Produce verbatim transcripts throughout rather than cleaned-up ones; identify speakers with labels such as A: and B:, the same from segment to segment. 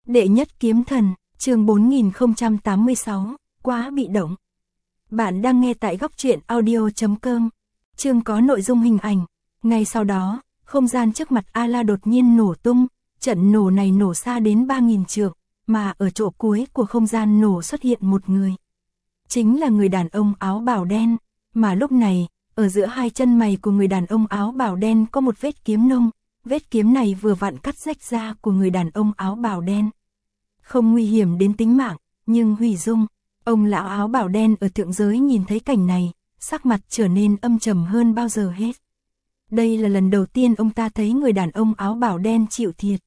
A: Đệ nhất kiếm thần, chương bốn nghìn không trăm tám mươi sáu, quá bị động. Bạn đang nghe tại góc truyện audio chấm com. Chương có nội dung hình ảnh. Ngay sau đó, không gian trước mặt A-la đột nhiên nổ tung, trận nổ này nổ xa đến ba nghìn trượng, mà ở chỗ cuối của không gian nổ xuất hiện một người. Chính là người đàn ông áo bào đen, mà lúc này, ở giữa hai chân mày của người đàn ông áo bào đen có một vết kiếm nông, vết kiếm này vừa vặn cắt rách da của người đàn ông áo bào đen. Không nguy hiểm đến tính mạng, nhưng hủy dung. Ông lão áo bào đen ở thượng giới nhìn thấy cảnh này, sắc mặt trở nên âm trầm hơn bao giờ hết. Đây là lần đầu tiên ông ta thấy người đàn ông áo bào đen chịu thiệt.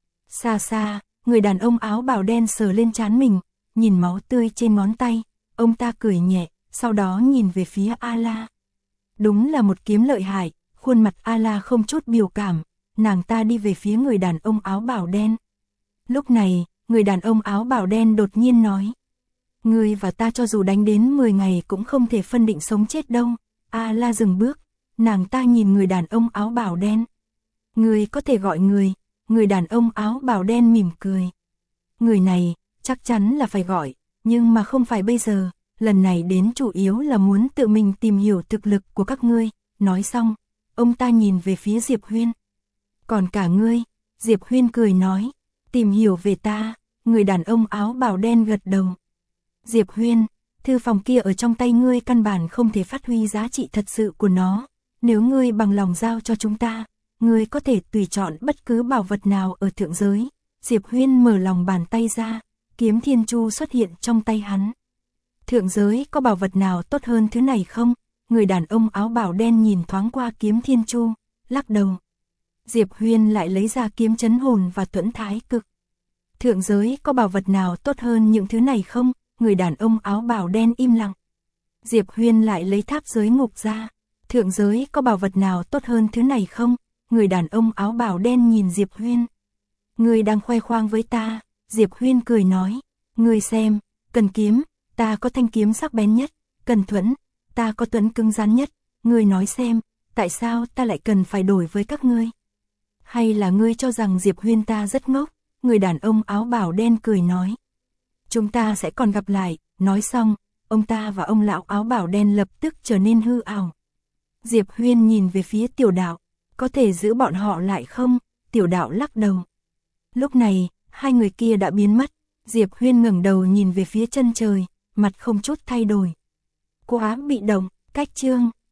A: Xa xa, người đàn ông áo bào đen sờ lên trán mình, nhìn máu tươi trên ngón tay, ông ta cười nhẹ, sau đó nhìn về phía A-la. Đúng là một kiếm lợi hại, khuôn mặt A-la không chút biểu cảm, nàng ta đi về phía người đàn ông áo bào đen. Lúc này, người đàn ông áo bào đen đột nhiên nói: "Ngươi và ta cho dù đánh đến mười ngày cũng không thể phân định sống chết đâu." A-la dừng bước, nàng ta nhìn người đàn ông áo bào đen. "Ngươi có thể gọi người." Người đàn ông áo bào đen mỉm cười. "Người này, chắc chắn là phải gọi, nhưng mà không phải bây giờ, lần này đến chủ yếu là muốn tự mình tìm hiểu thực lực của các ngươi." Nói xong, ông ta nhìn về phía Diệp Huyên. "Còn cả ngươi?" Diệp Huyên cười nói. "Tìm hiểu về ta." Người đàn ông áo bào đen gật đầu. "Diệp Huyên, thư phòng kia ở trong tay ngươi căn bản không thể phát huy giá trị thật sự của nó. Nếu ngươi bằng lòng giao cho chúng ta, ngươi có thể tùy chọn bất cứ bảo vật nào ở thượng giới." Diệp Huyên mở lòng bàn tay ra, kiếm thiên chu xuất hiện trong tay hắn. "Thượng giới có bảo vật nào tốt hơn thứ này không?" Người đàn ông áo bào đen nhìn thoáng qua kiếm thiên chu, lắc đầu. Diệp Huyên lại lấy ra kiếm chấn hồn và thuẫn thái cực. "Thượng giới có bảo vật nào tốt hơn những thứ này không?" Người đàn ông áo bào đen im lặng. Diệp Huyên lại lấy tháp giới ngục ra. "Thượng giới có bảo vật nào tốt hơn thứ này không?" Người đàn ông áo bào đen nhìn Diệp Huyên. "Ngươi đang khoe khoang với ta." Diệp Huyên cười nói. "Ngươi xem, cần kiếm, ta có thanh kiếm sắc bén nhất, cần thuẫn, ta có thuẫn cứng rắn nhất. Ngươi nói xem, tại sao ta lại cần phải đổi với các ngươi? Hay là ngươi cho rằng Diệp Huyên ta rất ngốc?" Người đàn ông áo bào đen cười nói. "Chúng ta sẽ còn gặp lại." Nói xong, ông ta và ông lão áo bào đen lập tức trở nên hư ảo. Diệp Huyên nhìn về phía Tiểu Đạo. "Có thể giữ bọn họ lại không?" Tiểu Đạo lắc đầu. Lúc này, hai người kia đã biến mất. Diệp Huyên ngẩng đầu nhìn về phía chân trời, mặt không chút thay đổi. Quá bị động. Cách chương